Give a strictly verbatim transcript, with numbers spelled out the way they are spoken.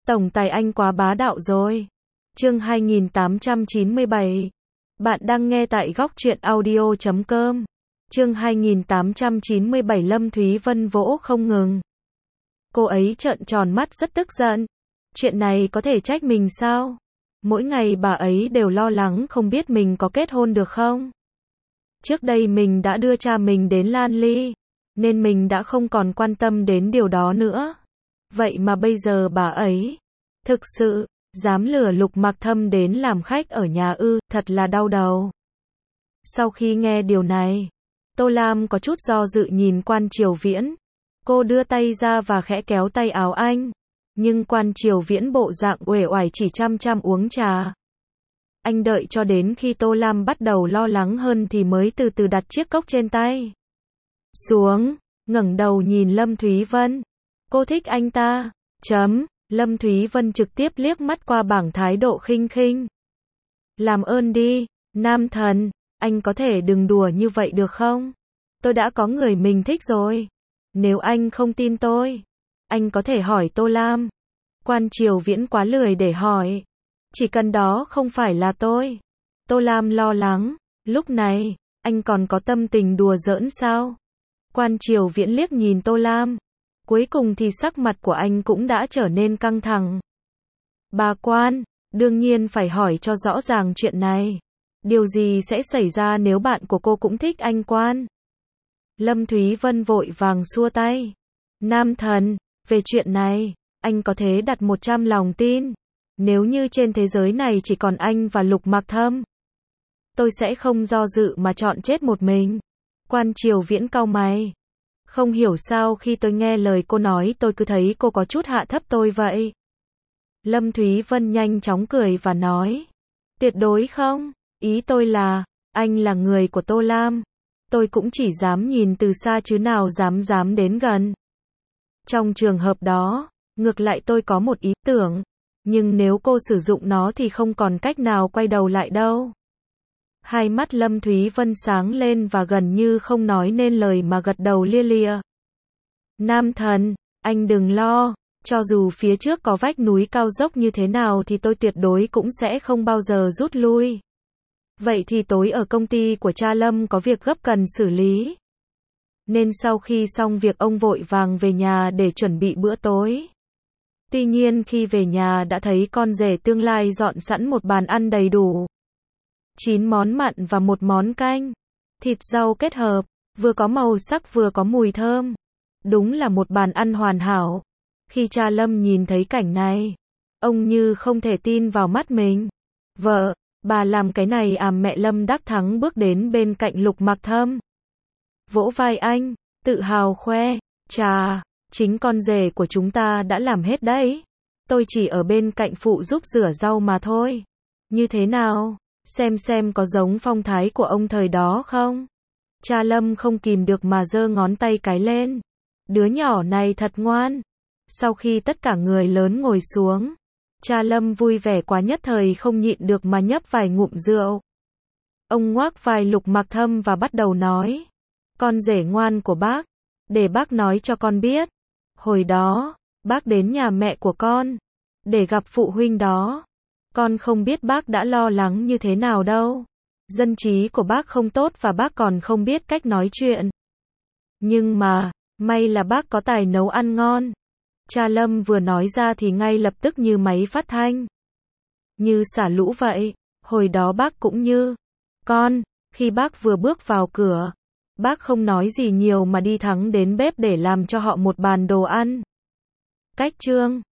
Tổng tài anh quá bá đạo rồi. Chương hai nghìn tám trăm chín mươi bảy. Bạn đang nghe tại góc truyện audio chấm com. Chương hai nghìn tám trăm chín mươi bảy. Lâm Thúy Vân vỗ không ngừng. Cô ấy trợn tròn mắt rất tức giận. Chuyện này có thể trách mình sao? Mỗi ngày bà ấy đều lo lắng không biết mình có kết hôn được không? Trước đây mình đã đưa cha mình đến Lan Ly, nên mình đã không còn quan tâm đến điều đó nữa. Vậy mà bây giờ bà ấy thực sự dám lừa Lục Mặc Thâm đến làm khách ở nhà ư, thật là đau đầu. Sau khi nghe điều này, Tô Lam có chút do dự nhìn Quan Triều Viễn. Cô đưa tay ra và khẽ kéo tay áo anh, nhưng Quan Triều Viễn bộ dạng uể oải chỉ chăm chăm uống trà. Anh đợi cho đến khi Tô Lam bắt đầu lo lắng hơn thì mới từ từ đặt chiếc cốc trên tay xuống, ngẩng đầu nhìn Lâm Thúy Vân. Cô thích anh ta. Chấm. Lâm Thúy Vân trực tiếp liếc mắt qua bảng thái độ khinh khinh. Làm ơn đi, nam thần, anh có thể đừng đùa như vậy được không? Tôi đã có người mình thích rồi. Nếu anh không tin tôi, anh có thể hỏi Tô Lam. Quan Triều Viễn quá lười để hỏi. Chỉ cần đó không phải là tôi. Tô Lam lo lắng. Lúc này, anh còn có tâm tình đùa giỡn sao? Quan Triều Viễn liếc nhìn Tô Lam. Cuối cùng thì sắc mặt của anh cũng đã trở nên căng thẳng. Bà Quan, đương nhiên phải hỏi cho rõ ràng chuyện này. Điều gì sẽ xảy ra nếu bạn của cô cũng thích anh Quan? Lâm Thúy Vân vội vàng xua tay. Nam thần, về chuyện này, anh có thể đặt một trăm lòng tin. Nếu như trên thế giới này chỉ còn anh và Lục Mặc Thâm, tôi sẽ không do dự mà chọn chết một mình. Quan Triều Viễn cau mày. Không hiểu sao khi tôi nghe lời cô nói tôi cứ thấy cô có chút hạ thấp tôi vậy. Lâm Thúy Vân nhanh chóng cười và nói. Tuyệt đối không, ý tôi là, anh là người của Tô Lam. Tôi cũng chỉ dám nhìn từ xa chứ nào dám dám đến gần. Trong trường hợp đó, ngược lại tôi có một ý tưởng. Nhưng nếu cô sử dụng nó thì không còn cách nào quay đầu lại đâu. Hai mắt Lâm Thúy Vân sáng lên và gần như không nói nên lời mà gật đầu lia lịa. Nam thần, anh đừng lo, cho dù phía trước có vách núi cao dốc như thế nào thì tôi tuyệt đối cũng sẽ không bao giờ rút lui. Vậy thì tối ở công ty của cha Lâm có việc gấp cần xử lý. Nên sau khi xong việc ông vội vàng về nhà để chuẩn bị bữa tối. Tuy nhiên khi về nhà đã thấy con rể tương lai dọn sẵn một bàn ăn đầy đủ. chín món mặn và một món canh. Thịt rau kết hợp, vừa có màu sắc vừa có mùi thơm. Đúng là một bàn ăn hoàn hảo. Khi cha Lâm nhìn thấy cảnh này, ông như không thể tin vào mắt mình. Vợ, bà làm cái này à? Mẹ Lâm đắc thắng bước đến bên cạnh Lục Mặc Thâm. Vỗ vai anh, tự hào khoe. Chà, chính con rể của chúng ta đã làm hết đấy. Tôi chỉ ở bên cạnh phụ giúp rửa rau mà thôi. Như thế nào? Xem xem có giống phong thái của ông thời đó không? Cha Lâm không kìm được mà giơ ngón tay cái lên. Đứa nhỏ này thật ngoan. Sau khi tất cả người lớn ngồi xuống, cha Lâm vui vẻ quá nhất thời không nhịn được mà nhấp vài ngụm rượu. Ông ngoác vai Lục Mặc Thâm và bắt đầu nói. Con rể ngoan của bác, để bác nói cho con biết. Hồi đó, bác đến nhà mẹ của con, để gặp phụ huynh đó. Con không biết bác đã lo lắng như thế nào đâu. Dân trí của bác không tốt và bác còn không biết cách nói chuyện. Nhưng mà, may là bác có tài nấu ăn ngon. Cha Lâm vừa nói ra thì ngay lập tức như máy phát thanh. Như xả lũ vậy. Hồi đó bác cũng như con, khi bác vừa bước vào cửa, bác không nói gì nhiều mà đi thẳng đến bếp để làm cho họ một bàn đồ ăn. Cách chương